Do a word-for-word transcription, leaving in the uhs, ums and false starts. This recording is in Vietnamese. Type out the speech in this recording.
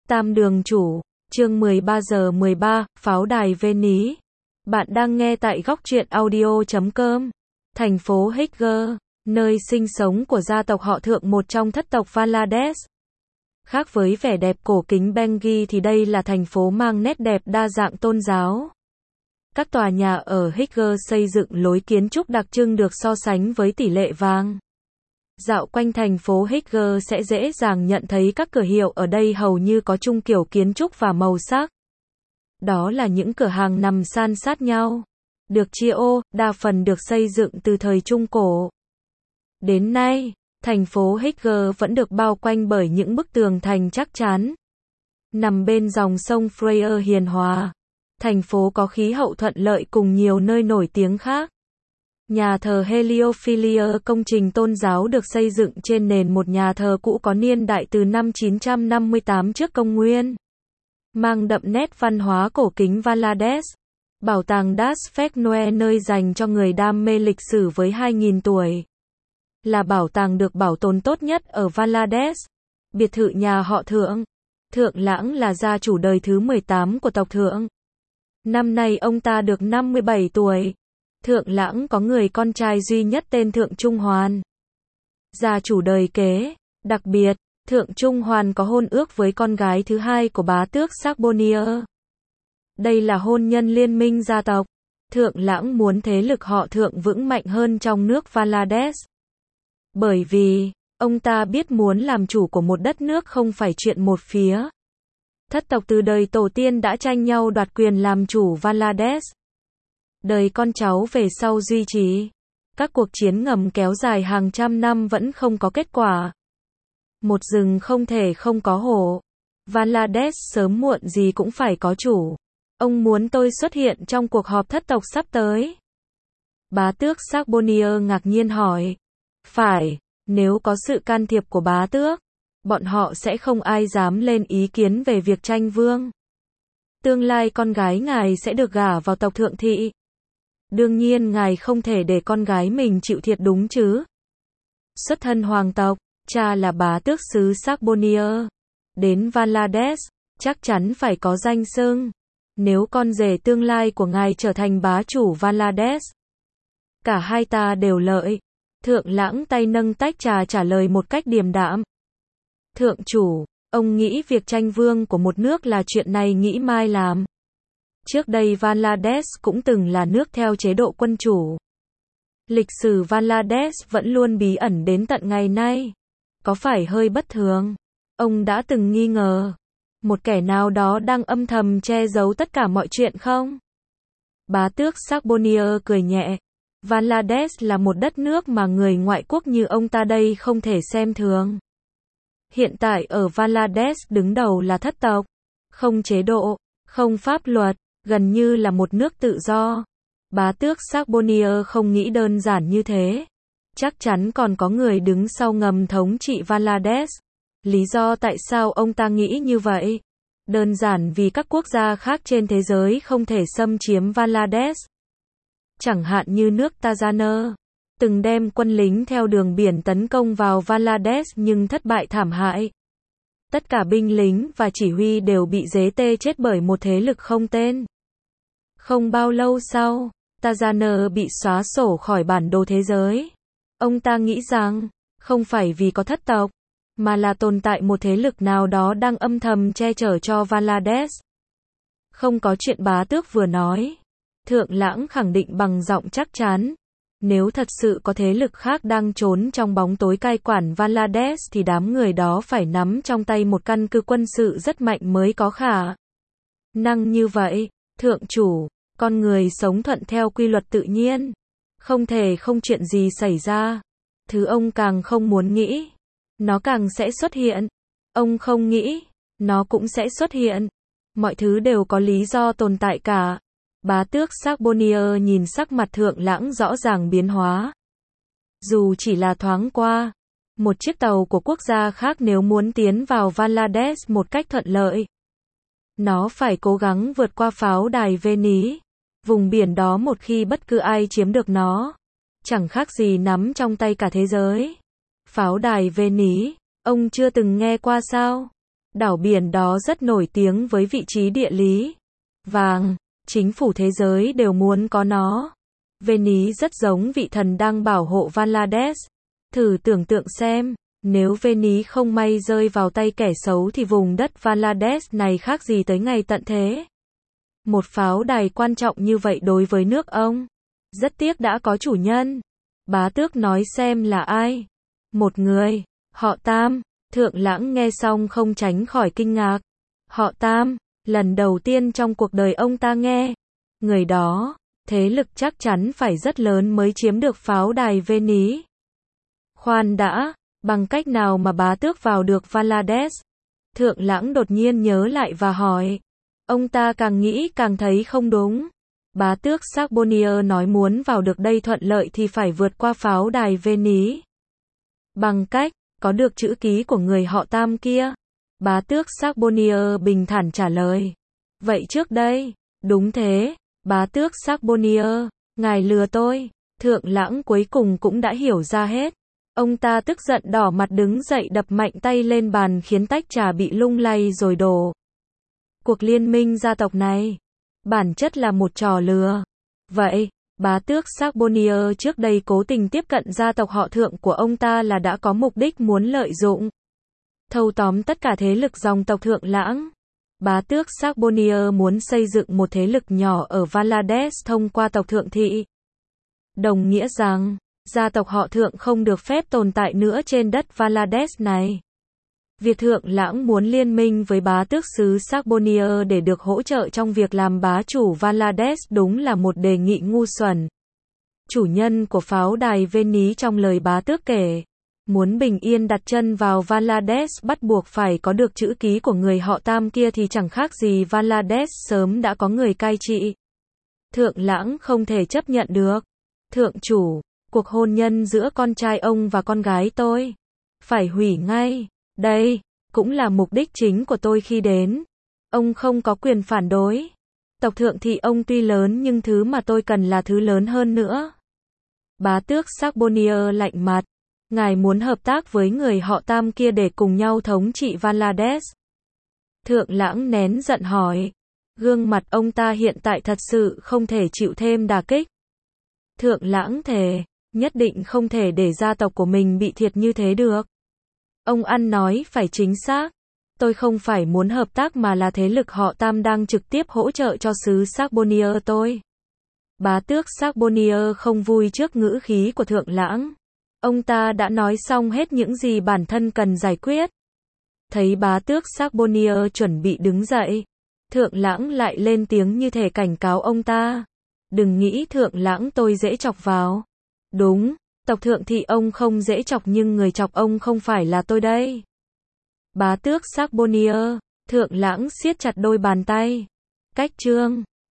Tam đường chủ, chương mười ba giờ mười ba, pháo đài Venice. Bạn đang nghe tại góc truyện audio chấm com. Thành phố Higge, nơi sinh sống của gia tộc họ Thượng, một trong thất tộc Valades. Khác với vẻ đẹp cổ kính Bangui thì đây là thành phố mang nét đẹp đa dạng tôn giáo. Các tòa nhà ở Higge xây dựng lối kiến trúc đặc trưng được so sánh với tỷ lệ vàng. Dạo quanh thành phố Higge sẽ dễ dàng nhận thấy các cửa hiệu ở đây hầu như có chung kiểu kiến trúc và màu sắc. Đó là những cửa hàng nằm san sát nhau, được chia ô, đa phần được xây dựng từ thời Trung Cổ. Đến nay, thành phố Higge vẫn được bao quanh bởi những bức tường thành chắc chắn. Nằm bên dòng sông Freya hiền hòa, thành phố có khí hậu thuận lợi cùng nhiều nơi nổi tiếng khác. Nhà thờ Heliophilia, công trình tôn giáo được xây dựng trên nền một nhà thờ cũ có niên đại từ năm chín trăm năm mươi tám trước công nguyên. Mang đậm nét văn hóa cổ kính Valades. Bảo tàng Das Fegnoe, nơi dành cho người đam mê lịch sử với hai nghìn tuổi. Là bảo tàng được bảo tồn tốt nhất ở Valades. Biệt thự nhà họ Thượng. Thượng Lãng là gia chủ đời thứ mười tám của tộc Thượng. Năm nay ông ta được năm mươi bảy tuổi. Thượng Lãng có người con trai duy nhất tên Thượng Trung Hoàn. Gia chủ đời kế. Đặc biệt, Thượng Trung Hoàn có hôn ước với con gái thứ hai của bá tước Saxonia. Đây là hôn nhân liên minh gia tộc. Thượng Lãng muốn thế lực họ Thượng vững mạnh hơn trong nước Valades. Bởi vì, ông ta biết muốn làm chủ của một đất nước không phải chuyện một phía. Thất tộc từ đời tổ tiên đã tranh nhau đoạt quyền làm chủ Valades. Đời con cháu về sau duy trì. Các cuộc chiến ngầm kéo dài hàng trăm năm vẫn không có kết quả. Một rừng không thể không có hổ. Valades sớm muộn gì cũng phải có chủ. Ông muốn tôi xuất hiện trong cuộc họp thất tộc sắp tới. Bá tước Saxonia ngạc nhiên hỏi. Phải, nếu có sự can thiệp của bá tước, bọn họ sẽ không ai dám lên ý kiến về việc tranh vương. Tương lai con gái ngài sẽ được gả vào tộc Thượng thị. Đương nhiên ngài không thể để con gái mình chịu thiệt đúng chứ. Xuất thân hoàng tộc, cha là bá tước xứ Saxonia. Đến Valades, chắc chắn phải có danh xưng. Nếu con rể tương lai của ngài trở thành bá chủ Valades, cả hai ta đều lợi. Thượng Lãng tay nâng tách trà trả lời một cách điềm đạm. Thượng chủ, ông nghĩ việc tranh vương của một nước là chuyện này nghĩ mai làm. Trước đây Valades cũng từng là nước theo chế độ quân chủ. Lịch sử Valades vẫn luôn bí ẩn đến tận ngày nay. Có phải hơi bất thường? Ông đã từng nghi ngờ một kẻ nào đó đang âm thầm che giấu tất cả mọi chuyện không? Bá tước Saxonia cười nhẹ. Valades là một đất nước mà người ngoại quốc như ông ta đây không thể xem thường. Hiện tại ở Valades đứng đầu là thất tộc. Không chế độ, không pháp luật, gần như là một nước tự do. Bá tước Saxonia không nghĩ đơn giản như thế. Chắc chắn còn có người đứng sau ngầm thống trị Valades. Lý do tại sao ông ta nghĩ như vậy? Đơn giản vì các quốc gia khác trên thế giới không thể xâm chiếm Valades. Chẳng hạn như nước Tanzania, từng đem quân lính theo đường biển tấn công vào Valades nhưng thất bại thảm hại. Tất cả binh lính và chỉ huy đều bị giết tê chết bởi một thế lực không tên. Không bao lâu sau, Tanzania bị xóa sổ khỏi bản đồ thế giới. Ông ta nghĩ rằng, không phải vì có thất tộc, mà là tồn tại một thế lực nào đó đang âm thầm che chở cho Valades. Không có chuyện bá tước vừa nói. Thượng Lãng khẳng định bằng giọng chắc chắn. Nếu thật sự có thế lực khác đang trốn trong bóng tối cai quản Valades thì đám người đó phải nắm trong tay một căn cứ quân sự rất mạnh mới có khả năng như vậy. Thượng chủ, con người sống thuận theo quy luật tự nhiên. Không thể không chuyện gì xảy ra. Thứ ông càng không muốn nghĩ, nó càng sẽ xuất hiện. Ông không nghĩ, nó cũng sẽ xuất hiện. Mọi thứ đều có lý do tồn tại cả. Bá tước Saxonia nhìn sắc mặt Thượng Lãng rõ ràng biến hóa. Dù chỉ là thoáng qua, một chiếc tàu của quốc gia khác nếu muốn tiến vào Valades một cách thuận lợi, nó phải cố gắng vượt qua pháo đài Venice. Vùng biển đó một khi bất cứ ai chiếm được nó, chẳng khác gì nắm trong tay cả thế giới. Pháo đài Venice, ông chưa từng nghe qua sao? Đảo biển đó rất nổi tiếng với vị trí địa lý vàng, chính phủ thế giới đều muốn có nó. Venice rất giống vị thần đang bảo hộ Bangladesh. Thử tưởng tượng xem, nếu Venice không may rơi vào tay kẻ xấu thì vùng đất Bangladesh này khác gì tới ngày tận thế. Một pháo đài quan trọng như vậy đối với nước ông. Rất tiếc đã có chủ nhân. Bá tước nói xem là ai? Một người, họ Tam. Thượng Lãng nghe xong không tránh khỏi kinh ngạc. Họ Tam, lần đầu tiên trong cuộc đời ông ta nghe. Người đó, thế lực chắc chắn phải rất lớn mới chiếm được pháo đài Venice. Khoan đã, bằng cách nào mà bá tước vào được Bangladesh? Thượng Lãng đột nhiên nhớ lại và hỏi. Ông ta càng nghĩ càng thấy không đúng. Bá tước Sarbonnier nói muốn vào được đây thuận lợi thì phải vượt qua pháo đài Venice. Bằng cách, có được chữ ký của người họ Tam kia. Bá tước Sarbonnier bình thản trả lời. Vậy trước đây, đúng thế, bá tước Sarbonnier, ngài lừa tôi. Thượng Lãng cuối cùng cũng đã hiểu ra hết. Ông ta tức giận đỏ mặt đứng dậy đập mạnh tay lên bàn khiến tách trà bị lung lay rồi đổ. Cuộc liên minh gia tộc này, bản chất là một trò lừa. Vậy, bá tước Sarbonnier trước đây cố tình tiếp cận gia tộc họ Thượng của ông ta là đã có mục đích muốn lợi dụng, thâu tóm tất cả thế lực dòng tộc Thượng Lãng. Bá tước Sarbonnier muốn xây dựng một thế lực nhỏ ở Bangladesh thông qua tộc Thượng thị. Đồng nghĩa rằng, gia tộc họ Thượng không được phép tồn tại nữa trên đất Bangladesh này. Việc Thượng Lãng muốn liên minh với bá tước xứ Sarbonnier để được hỗ trợ trong việc làm bá chủ Bangladesh đúng là một đề nghị ngu xuẩn. Chủ nhân của pháo đài Venice trong lời bá tước kể, muốn bình yên đặt chân vào Bangladesh bắt buộc phải có được chữ ký của người họ Tam kia thì chẳng khác gì Bangladesh sớm đã có người cai trị. Thượng Lãng không thể chấp nhận được. Thượng chủ, cuộc hôn nhân giữa con trai ông và con gái tôi phải hủy ngay. Đây, cũng là mục đích chính của tôi khi đến. Ông không có quyền phản đối. Tộc Thượng thị ông tuy lớn nhưng thứ mà tôi cần là thứ lớn hơn nữa. Bá tước Sarbonnier lạnh mặt. Ngài muốn hợp tác với người họ Tam kia để cùng nhau thống trị Bangladesh. Thượng Lãng nén giận hỏi. Gương mặt ông ta hiện tại thật sự không thể chịu thêm đả kích. Thượng Lãng thề, nhất định không thể để gia tộc của mình bị thiệt như thế được. Ông ăn nói phải chính xác. Tôi không phải muốn hợp tác mà là thế lực họ Tam đang trực tiếp hỗ trợ cho xứ Sarbonnier tôi. Bá tước Sarbonnier không vui trước ngữ khí của Thượng Lãng. Ông ta đã nói xong hết những gì bản thân cần giải quyết. Thấy bá tước Sarbonnier chuẩn bị đứng dậy, Thượng Lãng lại lên tiếng như thể cảnh cáo ông ta. Đừng nghĩ Thượng Lãng tôi dễ chọc vào. Đúng, tộc Thượng thị ông không dễ chọc nhưng người chọc ông không phải là tôi đây. Bá tước Sarbonnier, Thượng Lãng siết chặt đôi bàn tay. Cách chương